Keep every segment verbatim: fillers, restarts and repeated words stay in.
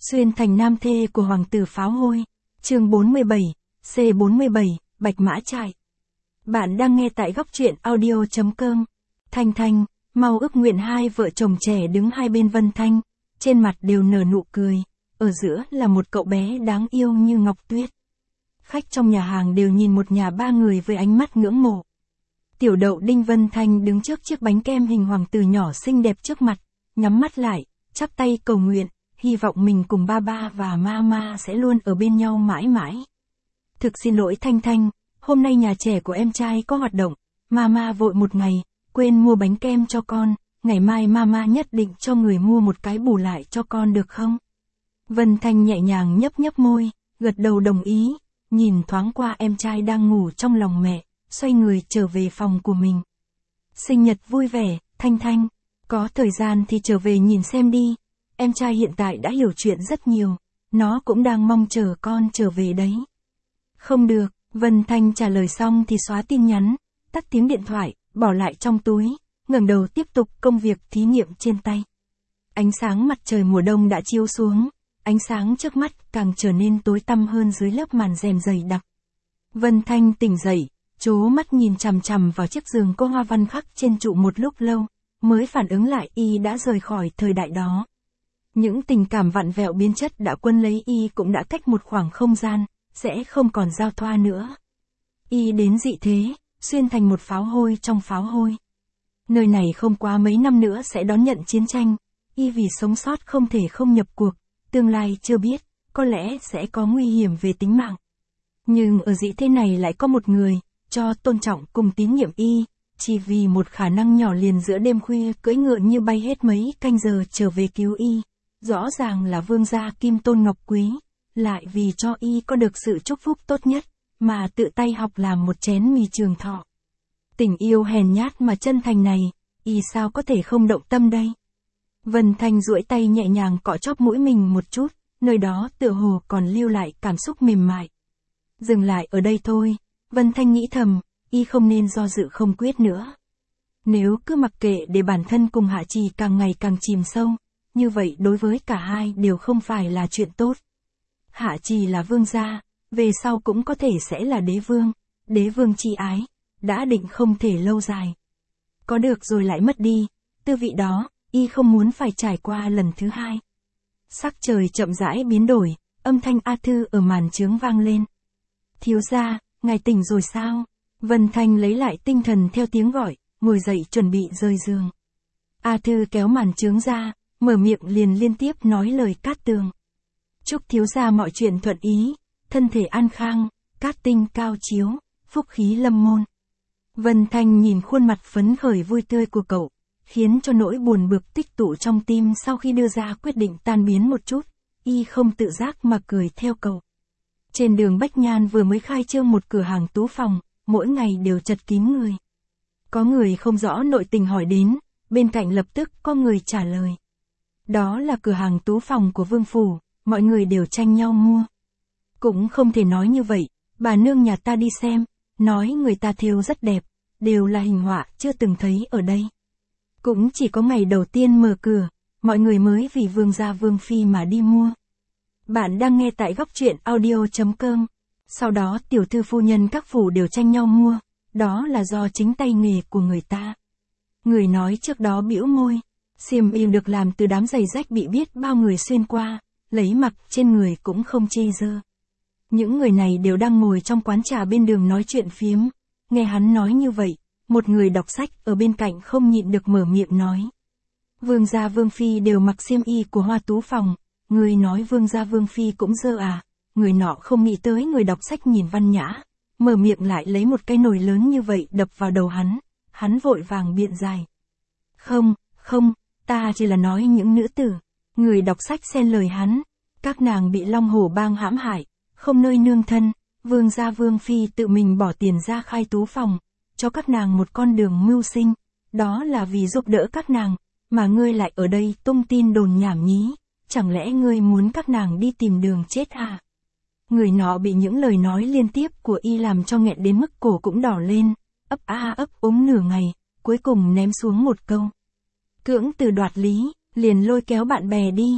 Xuyên thành nam thê của hoàng tử pháo hôi. Chương bốn mươi bảy, C bốn mươi bảy, Bạch Mã Trại. Bạn đang nghe tại góc truyện audio.com. Thanh Thanh, mau ước nguyện. Hai vợ chồng trẻ đứng hai bên Vân Thanh, trên mặt đều nở nụ cười, ở giữa là một cậu bé đáng yêu như ngọc tuyết. Khách trong nhà hàng đều nhìn một nhà ba người với ánh mắt ngưỡng mộ. Tiểu Đậu Đinh Vân Thanh đứng trước chiếc bánh kem hình hoàng tử nhỏ xinh đẹp trước mặt, nhắm mắt lại, chắp tay cầu nguyện, hy vọng mình cùng ba ba và mama sẽ luôn ở bên nhau mãi mãi. Thực xin lỗi Thanh Thanh, hôm nay nhà trẻ của em trai có hoạt động, mama vội một ngày, quên mua bánh kem cho con, ngày mai mama nhất định cho người mua một cái bù lại cho con được không? Vân Thanh nhẹ nhàng nhấp nhấp môi, gật đầu đồng ý, nhìn thoáng qua em trai đang ngủ trong lòng mẹ, xoay người trở về phòng của mình. Sinh nhật vui vẻ, Thanh Thanh, có thời gian thì trở về nhìn xem đi, em trai hiện tại đã hiểu chuyện rất nhiều, nó cũng đang mong chờ con trở về đấy. Không được, Vân Thanh trả lời xong thì xóa tin nhắn, tắt tiếng điện thoại, bỏ lại trong túi, ngẩng đầu tiếp tục công việc thí nghiệm trên tay. Ánh sáng mặt trời mùa đông đã chiếu xuống, ánh sáng trước mắt càng trở nên tối tăm hơn dưới lớp màn rèm dày đặc. Vân Thanh tỉnh dậy, trố mắt nhìn chằm chằm vào chiếc giường có hoa văn khắc trên trụ một lúc lâu, mới phản ứng lại y đã rời khỏi thời đại đó. Những tình cảm vặn vẹo biến chất đã quân lấy y cũng đã cách một khoảng không gian, sẽ không còn giao thoa nữa. Y đến dị thế, xuyên thành một pháo hôi trong pháo hôi. Nơi này không quá mấy năm nữa sẽ đón nhận chiến tranh, y vì sống sót không thể không nhập cuộc, tương lai chưa biết, có lẽ sẽ có nguy hiểm về tính mạng. Nhưng ở dị thế này lại có một người, cho tôn trọng cùng tín nhiệm y, chỉ vì một khả năng nhỏ liền giữa đêm khuya cưỡi ngựa như bay hết mấy canh giờ trở về cứu y. Rõ ràng là vương gia Kim Tôn Ngọc Quý, lại vì cho y có được sự chúc phúc tốt nhất, mà tự tay học làm một chén mì trường thọ. Tình yêu hèn nhát mà chân thành này, y sao có thể không động tâm đây? Vân Thanh duỗi tay nhẹ nhàng cọ chóp mũi mình một chút, nơi đó tựa hồ còn lưu lại cảm xúc mềm mại. Dừng lại ở đây thôi, Vân Thanh nghĩ thầm, y không nên do dự không quyết nữa. Nếu cứ mặc kệ để bản thân cùng Hạ Trì càng ngày càng chìm sâu, như vậy đối với cả hai đều không phải là chuyện tốt. Hạ Trì là vương gia, về sau cũng có thể sẽ là đế vương, đế vương chi ái, đã định không thể lâu dài. Có được rồi lại mất đi, tư vị đó, y không muốn phải trải qua lần thứ hai. Sắc trời chậm rãi biến đổi, âm thanh A Thư ở màn trướng vang lên. Thiếu gia, ngài tỉnh rồi sao? Vân Thanh lấy lại tinh thần theo tiếng gọi, ngồi dậy chuẩn bị rời giường. A Thư kéo màn trướng ra, mở miệng liền liên tiếp nói lời cát tường. Chúc thiếu gia mọi chuyện thuận ý, thân thể an khang, cát tinh cao chiếu, phúc khí lâm môn. Vân Thanh nhìn khuôn mặt phấn khởi vui tươi của cậu, khiến cho nỗi buồn bực tích tụ trong tim sau khi đưa ra quyết định tan biến một chút, y không tự giác mà cười theo cậu. Trên đường Bách Nhan vừa mới khai trương một cửa hàng tú phòng, mỗi ngày đều chật kín người. Có người không rõ nội tình hỏi đến, bên cạnh lập tức có người trả lời. Đó là cửa hàng tú phòng của vương phủ, mọi người đều tranh nhau mua. Cũng không thể nói như vậy, bà nương nhà ta đi xem, nói người ta thêu rất đẹp, đều là hình họa chưa từng thấy ở đây. Cũng chỉ có ngày đầu tiên mở cửa, mọi người mới vì vương gia vương phi mà đi mua. Bạn đang nghe tại góc truyện audio.com. Sau đó tiểu thư phu nhân các phủ đều tranh nhau mua, đó là do chính tay nghề của người ta. Người nói trước đó bĩu môi, xiêm y được làm từ đám giày rách bị biết bao người xuyên qua, lấy mặc trên người cũng không chê dơ. Những người này đều đang ngồi trong quán trà bên đường nói chuyện phiếm, nghe hắn nói như vậy, một người đọc sách ở bên cạnh không nhịn được mở miệng nói. Vương gia vương phi đều mặc xiêm y của hoa tú phòng, người nói vương gia vương phi cũng dơ à? Người nọ không nghĩ tới người đọc sách nhìn văn nhã, mở miệng lại lấy một cái nồi lớn như vậy đập vào đầu hắn, hắn vội vàng biện giải. Không, không, ta chỉ là nói những nữ tử. Người đọc sách xen lời hắn, các nàng bị Long Hổ bang hãm hại, không nơi nương thân, vương gia vương phi tự mình bỏ tiền ra khai tú phòng, cho các nàng một con đường mưu sinh, đó là vì giúp đỡ các nàng, mà ngươi lại ở đây tung tin đồn nhảm nhí, chẳng lẽ ngươi muốn các nàng đi tìm đường chết à? Người nọ bị những lời nói liên tiếp của y làm cho nghẹn đến mức cổ cũng đỏ lên, ấp a ấp úng nửa ngày, cuối cùng ném xuống một câu. Cưỡng từ đoạt lý, liền lôi kéo bạn bè đi.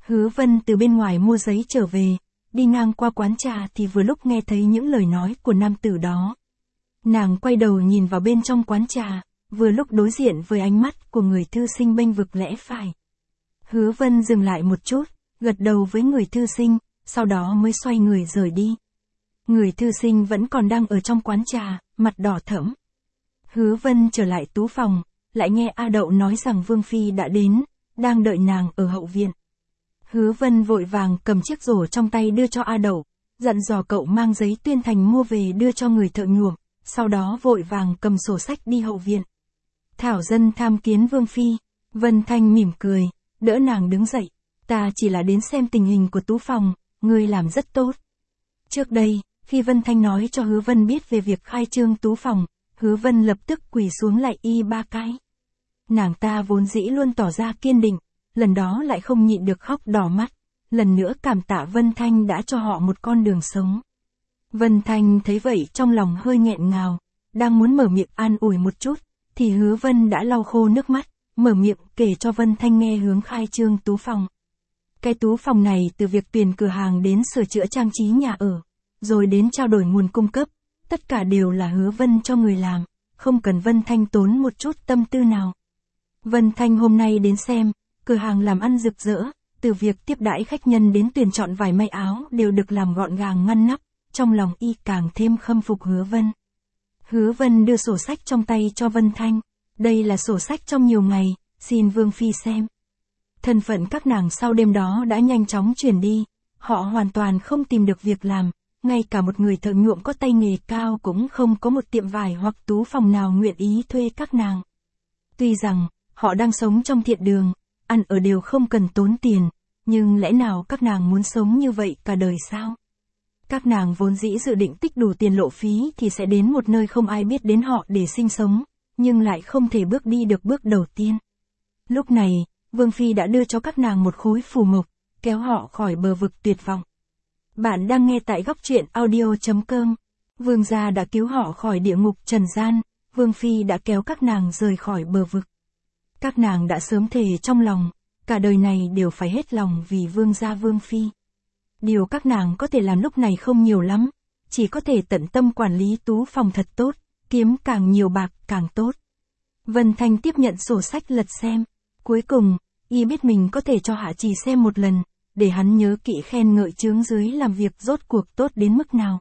Hứa Vân từ bên ngoài mua giấy trở về, đi ngang qua quán trà thì vừa lúc nghe thấy những lời nói của nam tử đó. Nàng quay đầu nhìn vào bên trong quán trà, vừa lúc đối diện với ánh mắt của người thư sinh bênh vực lẽ phải. Hứa Vân dừng lại một chút, gật đầu với người thư sinh, sau đó mới xoay người rời đi. Người thư sinh vẫn còn đang ở trong quán trà, mặt đỏ thẫm. Hứa Vân trở lại tú phòng, lại nghe A Đậu nói rằng Vương Phi đã đến, đang đợi nàng ở hậu viện. Hứa Vân vội vàng cầm chiếc rổ trong tay đưa cho A Đậu, dặn dò cậu mang giấy tuyên thành mua về đưa cho người thợ nhuộm, sau đó vội vàng cầm sổ sách đi hậu viện. Thảo dân tham kiến Vương Phi. Vân Thanh mỉm cười, đỡ nàng đứng dậy. Ta chỉ là đến xem tình hình của tú phòng, ngươi làm rất tốt. Trước đây, khi Vân Thanh nói cho Hứa Vân biết về việc khai trương tú phòng, Hứa Vân lập tức quỳ xuống lạy y ba cái. Nàng ta vốn dĩ luôn tỏ ra kiên định, lần đó lại không nhịn được khóc đỏ mắt, lần nữa cảm tạ Vân Thanh đã cho họ một con đường sống. Vân Thanh thấy vậy trong lòng hơi nghẹn ngào, đang muốn mở miệng an ủi một chút, thì Hứa Vân đã lau khô nước mắt, mở miệng kể cho Vân Thanh nghe hướng khai trương tú phòng. Cái tú phòng này từ việc tuyển cửa hàng đến sửa chữa trang trí nhà ở, rồi đến trao đổi nguồn cung cấp, tất cả đều là Hứa Vân cho người làm, không cần Vân Thanh tốn một chút tâm tư nào. Vân Thanh hôm nay đến xem, cửa hàng làm ăn rực rỡ, từ việc tiếp đãi khách nhân đến tuyển chọn vải may áo đều được làm gọn gàng ngăn nắp, trong lòng y càng thêm khâm phục Hứa Vân. Hứa Vân đưa sổ sách trong tay cho Vân Thanh, đây là sổ sách trong nhiều ngày, xin Vương Phi xem. Thân phận các nàng sau đêm đó đã nhanh chóng chuyển đi, họ hoàn toàn không tìm được việc làm, ngay cả một người thợ nhuộm có tay nghề cao cũng không có một tiệm vải hoặc tú phòng nào nguyện ý thuê các nàng. Tuy rằng, họ đang sống trong thiện đường, ăn ở đều không cần tốn tiền, nhưng lẽ nào các nàng muốn sống như vậy cả đời sao? Các nàng vốn dĩ dự định tích đủ tiền lộ phí thì sẽ đến một nơi không ai biết đến họ để sinh sống, nhưng lại không thể bước đi được bước đầu tiên. Lúc này, Vương Phi đã đưa cho các nàng một khối phù mộc, kéo họ khỏi bờ vực tuyệt vọng. Bạn đang nghe tại góc truyện audio chấm com. Vương gia đã cứu họ khỏi địa ngục trần gian, Vương Phi đã kéo các nàng rời khỏi bờ vực. Các nàng đã sớm thề trong lòng, cả đời này đều phải hết lòng vì Vương gia Vương Phi. Điều các nàng có thể làm lúc này không nhiều lắm, chỉ có thể tận tâm quản lý tú phòng thật tốt, kiếm càng nhiều bạc càng tốt. Vân Thanh tiếp nhận sổ sách lật xem, cuối cùng, y biết mình có thể cho Hạ Trì xem một lần, để hắn nhớ kỹ khen ngợi chướng dưới làm việc rốt cuộc tốt đến mức nào.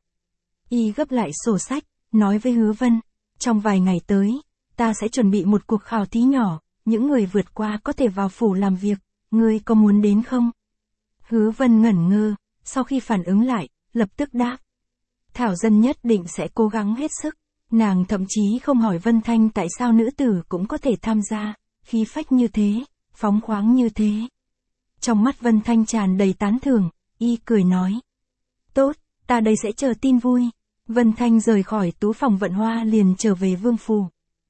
Y gấp lại sổ sách, nói với Hứa Vân, trong vài ngày tới, ta sẽ chuẩn bị một cuộc khảo thí nhỏ, những người vượt qua có thể vào phủ làm việc, ngươi có muốn đến không? Hứa Vân ngẩn ngơ, sau khi phản ứng lại, lập tức đáp. Thảo dân nhất định sẽ cố gắng hết sức. Nàng thậm chí không hỏi Vân Thanh tại sao nữ tử cũng có thể tham gia, khí phách như thế, phóng khoáng như thế. Trong mắt Vân Thanh tràn đầy tán thưởng, y cười nói. Tốt, ta đây sẽ chờ tin vui. Vân Thanh rời khỏi tú phòng vận hoa liền trở về vương phủ.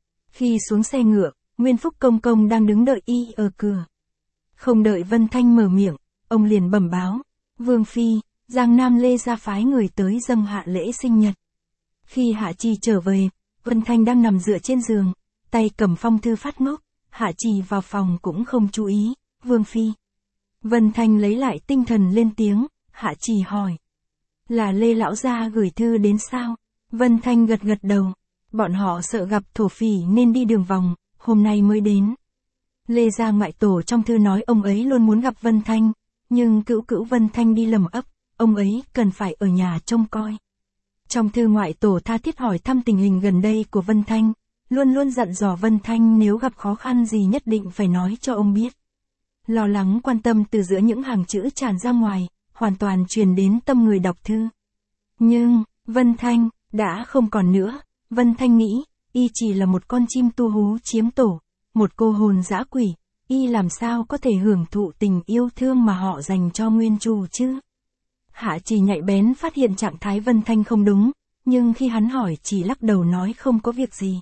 Khi xuống xe ngựa, Nguyên Phúc Công Công đang đứng đợi y ở cửa. Không đợi Vân Thanh mở miệng, ông liền bẩm báo. Vương Phi, Giang Nam Lê ra phái người tới dâng hạ lễ sinh nhật. Khi Hạ Trì trở về, Vân Thanh đang nằm dựa trên giường, tay cầm phong thư phát ngốc, Hạ Trì vào phòng cũng không chú ý, Vương Phi. Vân Thanh lấy lại tinh thần lên tiếng, Hạ Trì hỏi. Là Lê Lão Gia gửi thư đến sao? Vân Thanh gật gật đầu, bọn họ sợ gặp thổ phỉ nên đi đường vòng, hôm nay mới đến. Lê Gia ngoại tổ trong thư nói ông ấy luôn muốn gặp Vân Thanh, nhưng cữu cữu Vân Thanh đi lầm ấp, ông ấy cần phải ở nhà trông coi. Trong thư ngoại tổ tha thiết hỏi thăm tình hình gần đây của Vân Thanh, luôn luôn dặn dò Vân Thanh nếu gặp khó khăn gì nhất định phải nói cho ông biết. Lo lắng quan tâm từ giữa những hàng chữ tràn ra ngoài, hoàn toàn truyền đến tâm người đọc thư. Nhưng, Vân Thanh, đã không còn nữa, Vân Thanh nghĩ, y chỉ là một con chim tu hú chiếm tổ, một cô hồn dã quỷ, y làm sao có thể hưởng thụ tình yêu thương mà họ dành cho Nguyên Trù chứ? Hạ Trì nhạy bén phát hiện trạng thái Vân Thanh không đúng, nhưng khi hắn hỏi chỉ lắc đầu nói không có việc gì.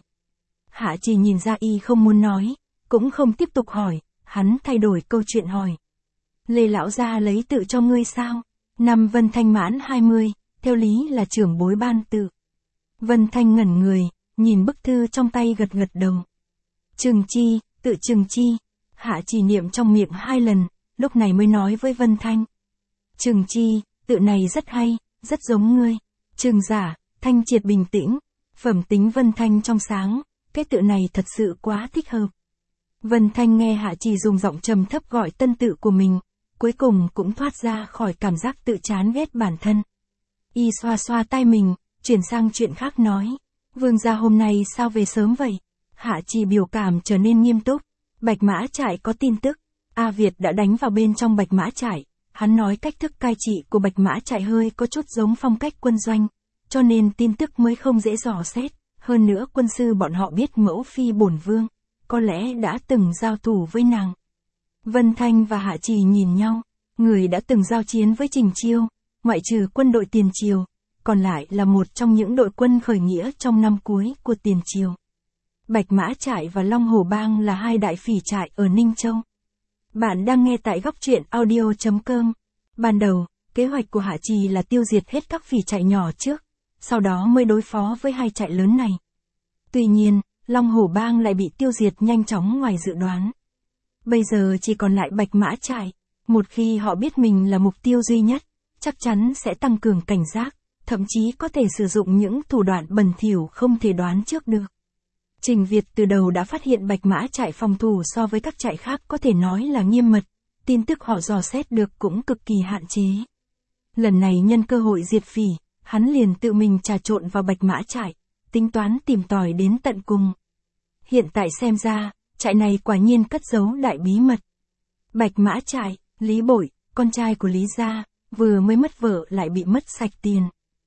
Hạ Trì nhìn ra y không muốn nói, cũng không tiếp tục hỏi, hắn thay đổi câu chuyện hỏi. Lê Lão Gia lấy tự cho ngươi sao? Năm Vân Thanh mãn hai mươi, theo lý là trưởng bối ban tự. Vân Thanh ngẩn người, nhìn bức thư trong tay gật gật đầu. Trừng chi, tự trừng chi. Hạ Trì niệm trong miệng hai lần, lúc này mới nói với Vân Thanh. Trừng Chi, tự này rất hay, rất giống ngươi. Trừng Giả, thanh triệt bình tĩnh, phẩm tính Vân Thanh trong sáng, cái tự này thật sự quá thích hợp. Vân Thanh nghe Hạ Trì dùng giọng trầm thấp gọi tân tự của mình, cuối cùng cũng thoát ra khỏi cảm giác tự chán ghét bản thân. Y xoa xoa tai mình, chuyển sang chuyện khác nói. Vương gia hôm nay sao về sớm vậy? Hạ Trì biểu cảm trở nên nghiêm túc. Bạch Mã Trại có tin tức. A Việt đã đánh vào bên trong Bạch Mã Trại. Hắn nói cách thức cai trị của Bạch Mã Trại hơi có chút giống phong cách quân doanh, cho nên tin tức mới không dễ dò xét. Hơn nữa quân sư bọn họ biết mẫu phi bổn vương, có lẽ đã từng giao thủ với nàng. Vân Thanh và Hạ Trì nhìn nhau. Người đã từng giao chiến với Trình Chiêu, ngoại trừ quân đội Tiền Triều, còn lại là một trong những đội quân khởi nghĩa trong năm cuối của Tiền Triều. Bạch Mã Trại và Long Hổ Bang là hai đại phỉ trại ở Ninh Châu. Bạn đang nghe tại góc truyện audio chấm com. Ban đầu, kế hoạch của Hạ Trì là tiêu diệt hết các phỉ trại nhỏ trước, sau đó mới đối phó với hai trại lớn này. Tuy nhiên, Long Hổ Bang lại bị tiêu diệt nhanh chóng ngoài dự đoán. Bây giờ chỉ còn lại Bạch Mã Trại. Một khi họ biết mình là mục tiêu duy nhất, chắc chắn sẽ tăng cường cảnh giác, thậm chí có thể sử dụng những thủ đoạn bẩn thỉu không thể đoán trước được. Trình Việt từ đầu đã phát hiện Bạch Mã Trại phòng thủ so với các trại khác có thể nói là nghiêm mật, tin tức họ dò xét được cũng cực kỳ hạn chế. Lần này nhân cơ hội diệt phỉ, hắn liền tự mình trà trộn vào Bạch Mã Trại, tính toán tìm tòi đến tận cùng. Hiện tại xem ra, trại này quả nhiên cất giấu đại bí mật. Bạch Mã Trại, Lý Bội, con trai của Lý gia, vừa mới mất vợ lại bị mất sạch tiền.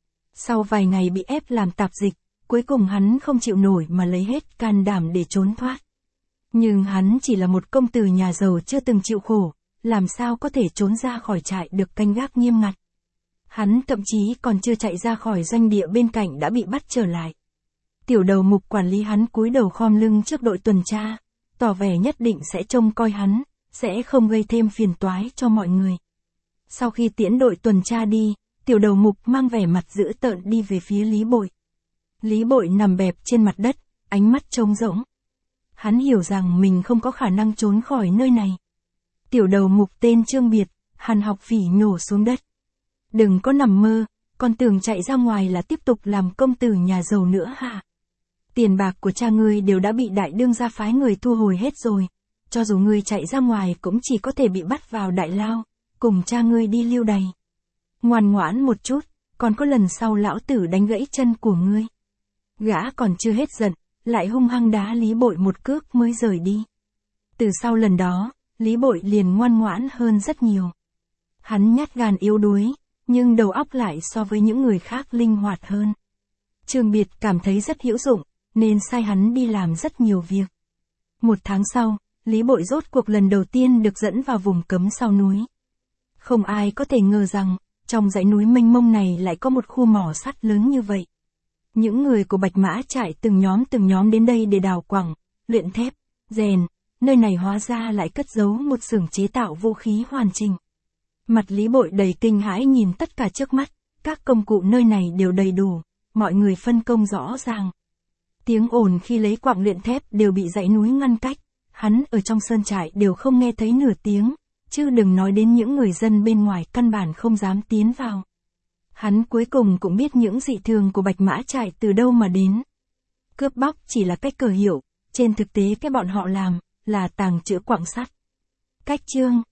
Sau vài ngày bị ép làm tạp dịch, cuối cùng hắn không chịu nổi mà lấy hết can đảm để trốn thoát. Nhưng hắn chỉ là một công tử nhà giàu chưa từng chịu khổ, làm sao có thể trốn ra khỏi trại được canh gác nghiêm ngặt. Hắn thậm chí còn chưa chạy ra khỏi doanh địa bên cạnh đã bị bắt trở lại. Tiểu đầu mục quản lý hắn cúi đầu khom lưng trước đội tuần tra, tỏ vẻ nhất định sẽ trông coi hắn, sẽ không gây thêm phiền toái cho mọi người. Sau khi tiễn đội tuần tra đi, tiểu đầu mục mang vẻ mặt dữ tợn đi về phía Lý Bội. Lý Bội nằm bẹp trên mặt đất, ánh mắt trống rỗng. Hắn hiểu rằng mình không có khả năng trốn khỏi nơi này. Tiểu đầu mục tên Trương Biệt, Hàn Học Phỉ nhổ xuống đất. Đừng có nằm mơ, còn tưởng chạy ra ngoài là tiếp tục làm công tử nhà giàu nữa hả? Tiền bạc của cha ngươi đều đã bị đại đương gia phái người thu hồi hết rồi. Cho dù ngươi chạy ra ngoài cũng chỉ có thể bị bắt vào đại lao, cùng cha ngươi đi lưu đày. Ngoan ngoãn một chút, còn có lần sau lão tử đánh gãy chân của ngươi. Gã còn chưa hết giận, lại hung hăng đá Lý Bội một cước mới rời đi. Từ sau lần đó, Lý Bội liền ngoan ngoãn hơn rất nhiều. Hắn nhát gan yếu đuối, nhưng đầu óc lại so với những người khác linh hoạt hơn. Trương Biệt cảm thấy rất hữu dụng, nên sai hắn đi làm rất nhiều việc. Một tháng sau, Lý Bội rốt cuộc lần đầu tiên được dẫn vào vùng cấm sau núi. Không ai có thể ngờ rằng, trong dãy núi mênh mông này lại có một khu mỏ sắt lớn như vậy. Những người của Bạch Mã Trại từng nhóm từng nhóm đến đây để đào quặng, luyện thép, rèn, nơi này hóa ra lại cất giấu một xưởng chế tạo vũ khí hoàn chỉnh. Mặt Lý Bội đầy kinh hãi nhìn tất cả trước mắt, các công cụ nơi này đều đầy đủ, mọi người phân công rõ ràng. Tiếng ồn khi lấy quặng luyện thép đều bị dãy núi ngăn cách, hắn ở trong sơn trại đều không nghe thấy nửa tiếng, chứ đừng nói đến những người dân bên ngoài căn bản không dám tiến vào. Hắn cuối cùng cũng biết những dị thường của Bạch Mã Trại từ đâu mà đến. Cướp bóc chỉ là cách cờ hiệu, trên thực tế cái bọn họ làm, là tàng trữ quặng sắt. Cách chương